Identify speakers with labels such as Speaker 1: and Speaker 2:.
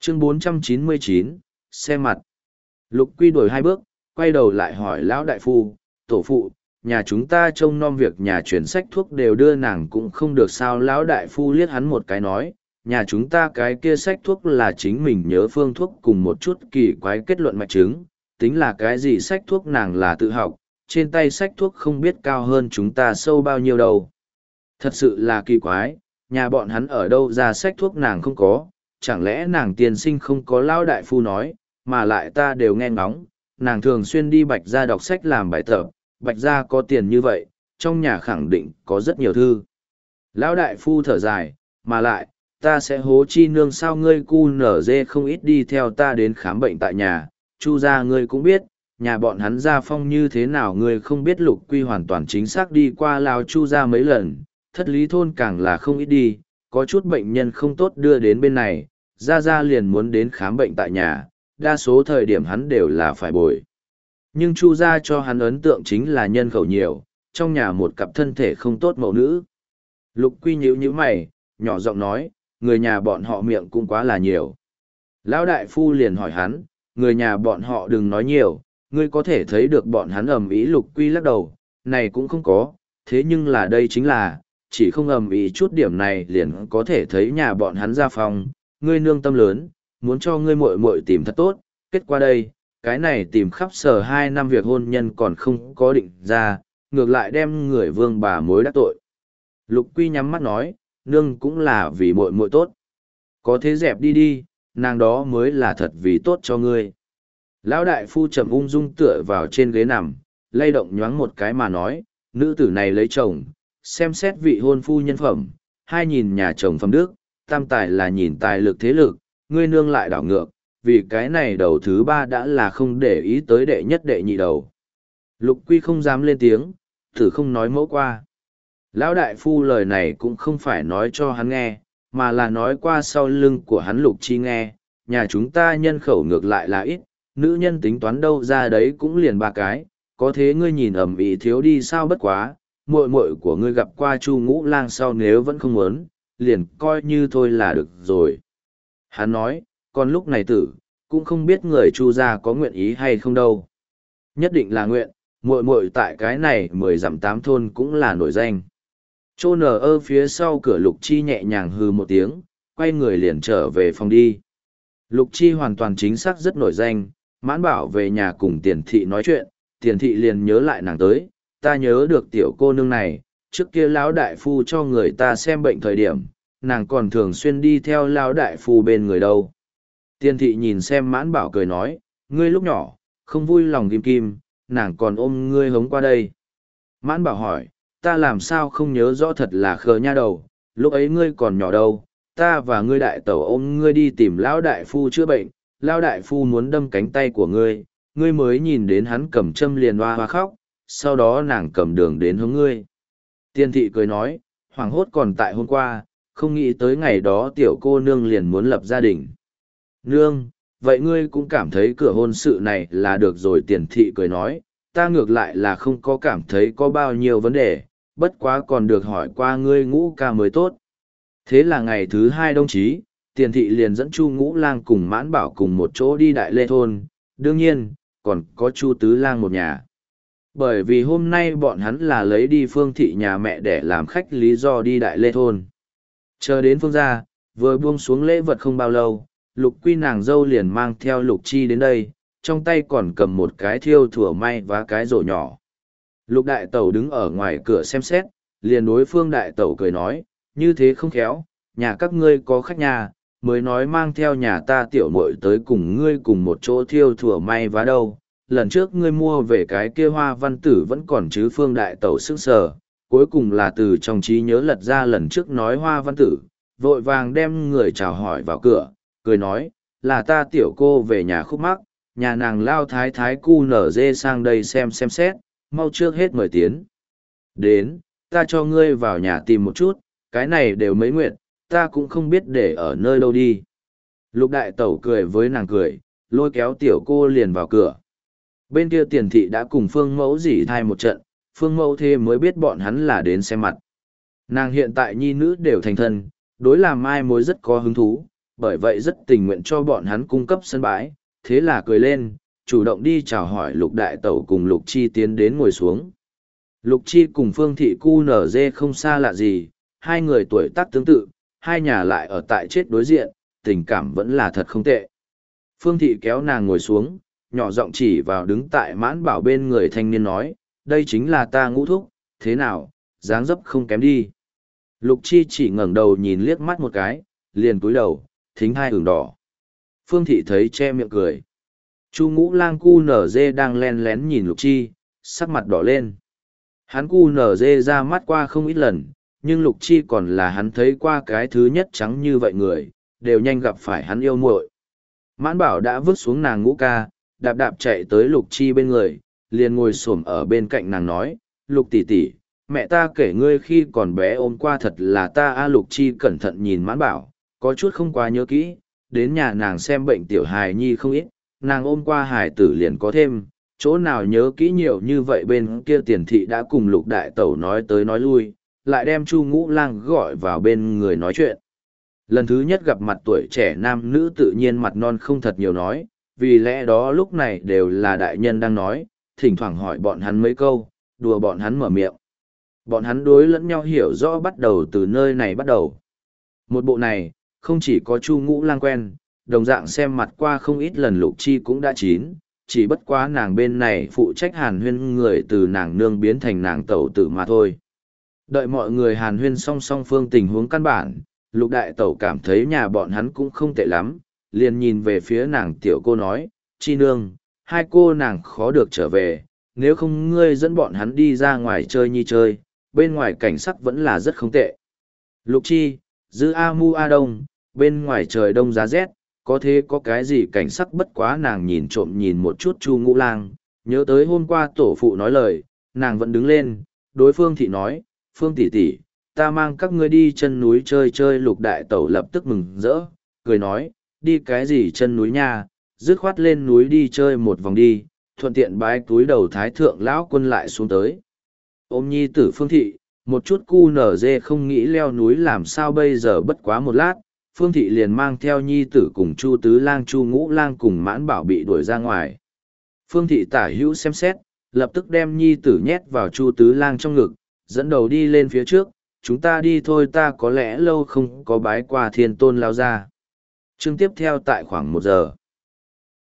Speaker 1: Chương 499, xe mặt. Lục Quy đổi hai bước, quay đầu lại hỏi lão đại phu, tổ phụ, nhà chúng ta trông nom việc nhà chuyển sách thuốc đều đưa nàng cũng không được sao. Lão đại phu liếc hắn một cái nói, nhà chúng ta cái kia sách thuốc là chính mình nhớ phương thuốc cùng một chút kỳ quái kết luận mạch chứng, tính là cái gì sách thuốc nàng là tự học, trên tay sách thuốc không biết cao hơn chúng ta sâu bao nhiêu đâu. Thật sự là kỳ quái, nhà bọn hắn ở đâu ra sách thuốc nàng không có, chẳng lẽ nàng tiên sinh không có. Lão đại phu nói, mà lại ta đều nghe ngóng, nàng thường xuyên đi Bạch gia đọc sách làm bài tập, Bạch gia có tiền như vậy, trong nhà khẳng định có rất nhiều thư. Lão đại phu thở dài, mà lại, ta sẽ hố chi nương sao ngươi cu nở dê không ít đi theo ta đến khám bệnh tại nhà, Chu gia ngươi cũng biết, nhà bọn hắn gia phong như thế nào ngươi không biết. Lục Quy hoàn toàn chính xác đi qua Lào Chu gia mấy lần, thất lý thôn càng là không ít đi, có chút bệnh nhân không tốt đưa đến bên này, gia liền muốn đến khám bệnh tại nhà, đa số thời điểm hắn đều là phải bồi. Nhưng Chu gia cho hắn ấn tượng chính là nhân khẩu nhiều, trong nhà một cặp thân thể không tốt mẫu nữ. Lục Quy nhíu mày, nhỏ giọng nói, người nhà bọn họ miệng cũng quá là nhiều. Lão đại phu liền hỏi hắn, người nhà bọn họ đừng nói nhiều, ngươi có thể thấy được bọn hắn ầm ĩ. Lục Quy lắc đầu, này cũng không có, thế nhưng là đây chính là, chỉ không ầm ĩ chút điểm này liền có thể thấy nhà bọn hắn gia phong, ngươi nương tâm lớn, muốn cho ngươi muội muội tìm thật tốt, kết quả đây, cái này tìm khắp sở 2 năm việc hôn nhân còn không có định ra, ngược lại đem người vương bà mối đắc tội. Lục Quy nhắm mắt nói, nương cũng là vì muội muội tốt. Có thế dẹp đi đi, nàng đó mới là thật vì tốt cho ngươi. Lão đại phu trầm ung dung tựa vào trên ghế nằm, lay động nhoáng một cái mà nói, nữ tử này lấy chồng, xem xét vị hôn phu nhân phẩm, hai nhìn nhà chồng phẩm đức, tam tài là nhìn tài lực thế lực, ngươi nương lại đảo ngược, vì cái này đầu thứ 3 đã là không để ý tới đệ nhất đệ nhị đầu. Lục Quy không dám lên tiếng, thử không nói mẫu qua. Lão đại phu lời này cũng không phải nói cho hắn nghe, mà là nói qua sau lưng của hắn Lục Chi nghe, nhà chúng ta nhân khẩu ngược lại là ít, nữ nhân tính toán đâu ra đấy cũng liền 3 cái, có thế ngươi nhìn ẩm ĩ thiếu đi sao bất quá, muội muội của ngươi gặp qua Chu Ngũ Lang sau nếu vẫn không muốn, liền coi như thôi là được rồi. Hắn nói, còn lúc này tử, cũng không biết người Chu gia có nguyện ý hay không đâu. Nhất định là nguyện, muội muội tại cái này 10 dặm 8 thôn cũng là nổi danh. Chô nở ơ phía sau cửa Lục Chi nhẹ nhàng hừ một tiếng, quay người liền trở về phòng đi. Lục Chi hoàn toàn chính xác rất nổi danh, Mãn Bảo về nhà cùng Tiền Thị nói chuyện, Tiền Thị liền nhớ lại nàng tới, ta nhớ được tiểu cô nương này, trước kia lão đại phu cho người ta xem bệnh thời điểm, nàng còn thường xuyên đi theo lão đại phu bên người đâu. Tiền Thị nhìn xem Mãn Bảo cười nói, ngươi lúc nhỏ, không vui lòng kim kim, nàng còn ôm ngươi hống qua đây. Mãn Bảo hỏi, ta làm sao không nhớ rõ, thật là khờ nha đầu, lúc ấy ngươi còn nhỏ đâu, ta và ngươi đại tẩu ôm ngươi đi tìm lão đại phu chữa bệnh, lão đại phu muốn đâm cánh tay của ngươi, ngươi mới nhìn đến hắn cầm châm liền hoa hoa khóc, sau đó nàng cầm đường đến hướng ngươi. Tiên Thị cười nói, hoảng hốt còn tại hôm qua, không nghĩ tới ngày đó tiểu cô nương liền muốn lập gia đình. Nương, vậy ngươi cũng cảm thấy cửa hôn sự này là được rồi. Tiền Thị cười nói, ta ngược lại là không có cảm thấy có bao nhiêu vấn đề, bất quá còn được hỏi qua ngươi Ngũ ca mới tốt. Thế là ngày thứ 2 đồng chí, Tiền Thị liền dẫn Chu Ngũ Lang cùng Mãn Bảo cùng một chỗ đi Đại Lê Thôn, đương nhiên, còn có Chu Tứ Lang một nhà. Bởi vì hôm nay bọn hắn là lấy đi Phương Thị nhà mẹ để làm khách lý do đi Đại Lê Thôn. Chờ đến Phương gia, vừa buông xuống lễ vật không bao lâu, Lục Quy nàng dâu liền mang theo Lục Chi đến đây, trong tay còn cầm một cái thiêu thủa may và cái rổ nhỏ. Lục đại tẩu đứng ở ngoài cửa xem xét, liền đối Phương đại tẩu cười nói, như thế không khéo, nhà các ngươi có khách nhà, mới nói mang theo nhà ta tiểu muội tới cùng ngươi cùng một chỗ thiêu thủa may vá đâu. Lần trước ngươi mua về cái kia hoa văn tử vẫn còn chứ. Phương đại tẩu sững sờ, cuối cùng là từ trong trí nhớ lật ra lần trước nói hoa văn tử, vội vàng đem người chào hỏi vào cửa, cười nói, là ta tiểu cô về nhà khúc mắc, nhà nàng lao thái thái cu nở dê sang đây xem xét, mau trước hết mời tiến. Đến, ta cho ngươi vào nhà tìm một chút, cái này đều mấy nguyện, ta cũng không biết để ở nơi đâu đi. Lục đại tẩu cười với nàng cười, lôi kéo tiểu cô liền vào cửa. Bên kia Tiền Thị đã cùng Phương Mẫu dỉ thai một trận, Phương Mẫu thế mới biết bọn hắn là đến xem mặt. Nàng hiện tại nhi nữ đều thành thân, đối làm mai mối rất có hứng thú, bởi vậy rất tình nguyện cho bọn hắn cung cấp sân bãi, thế là cười lên, chủ động đi chào hỏi Lục Đại Tẩu cùng Lục Chi tiến đến ngồi xuống. Lục Chi cùng Phương Thị cu nở dê không xa lạ gì, hai người tuổi tác tương tự, hai nhà lại ở tại chết đối diện, tình cảm vẫn là thật không tệ. Phương Thị kéo nàng ngồi xuống, nhỏ giọng chỉ vào đứng tại Mãn Bảo bên người thanh niên nói, đây chính là ta Ngũ thúc, thế nào, dáng dấp không kém đi. Lục Chi chỉ ngẩng đầu nhìn liếc mắt một cái, liền cúi đầu, thính hai ửng đỏ. Phương Thị thấy che miệng cười. Chu Ngũ Lang cu nở dê đang len lén nhìn Lục Chi, sắc mặt đỏ lên. Hắn cu nở dê ra mắt qua không ít lần, nhưng Lục Chi còn là hắn thấy qua cái thứ nhất trắng như vậy người, đều nhanh gặp phải hắn yêu muội. Mãn Bảo đã vứt xuống nàng Ngũ ca, đạp đạp chạy tới Lục Chi bên người, liền ngồi xổm ở bên cạnh nàng nói, Lục tỷ tỷ, mẹ ta kể ngươi khi còn bé ôm qua thật là ta a. Lục Chi cẩn thận nhìn Mãn Bảo, có chút không quá nhớ kỹ, đến nhà nàng xem bệnh tiểu hài nhi không ít, nàng ôm qua hài tử liền có thêm, chỗ nào nhớ kỹ nhiều như vậy. Bên kia Tiền Thị đã cùng Lục Đại Tẩu nói tới nói lui, lại đem Chu Ngũ Lang gọi vào bên người nói chuyện. Lần thứ nhất gặp mặt tuổi trẻ nam nữ tự nhiên mặt non không thật nhiều nói, vì lẽ đó lúc này đều là đại nhân đang nói, thỉnh thoảng hỏi bọn hắn mấy câu, đùa bọn hắn mở miệng. Bọn hắn đối lẫn nhau hiểu rõ bắt đầu từ nơi này bắt đầu. Một bộ này, không chỉ có Chu Ngũ Lang quen, đồng dạng xem mặt qua không ít lần Lục Chi cũng đã chín, chỉ bất quá nàng bên này phụ trách hàn huyên người từ nàng nương biến thành nàng tẩu tử mà thôi. Đợi mọi người hàn huyên song song phương tình huống căn bản, Lục Đại Tẩu cảm thấy nhà bọn hắn cũng không tệ lắm, liền nhìn về phía nàng tiểu cô nói, Chi nương, hai cô nàng khó được trở về, nếu không ngươi dẫn bọn hắn đi ra ngoài chơi nhi chơi, bên ngoài cảnh sắc vẫn là rất không tệ. Lục Chi, giữ A Mu A Đông, bên ngoài trời đông giá rét, có thế có cái gì cảnh sắc bất quá. Nàng nhìn trộm nhìn một chút Chu Ngũ Lang, nhớ tới hôm qua tổ phụ nói lời, nàng vẫn đứng lên, đối Phương Thị nói, Phương tỷ tỷ, ta mang các ngươi đi chân núi chơi chơi. Lục Đại Tẩu lập tức mừng rỡ, cười nói, đi cái gì chân núi nha, dứt khoát lên núi đi chơi một vòng đi, thuận tiện bái túi đầu Thái Thượng Lão Quân lại xuống tới. Ôm nhi tử Phương Thị, một chút cu nở dê không nghĩ leo núi làm sao bây giờ. Bất quá một lát, Phương Thị liền mang theo nhi tử cùng Chu Tứ Lang Chu Ngũ Lang cùng Mãn Bảo bị đuổi ra ngoài. Phương Thị tả hữu xem xét, lập tức đem nhi tử nhét vào Chu Tứ Lang trong ngực, dẫn đầu đi lên phía trước, chúng ta đi thôi, ta có lẽ lâu không có bái qua Thiên Tôn lao ra. Chương tiếp theo tại khoảng 1 giờ.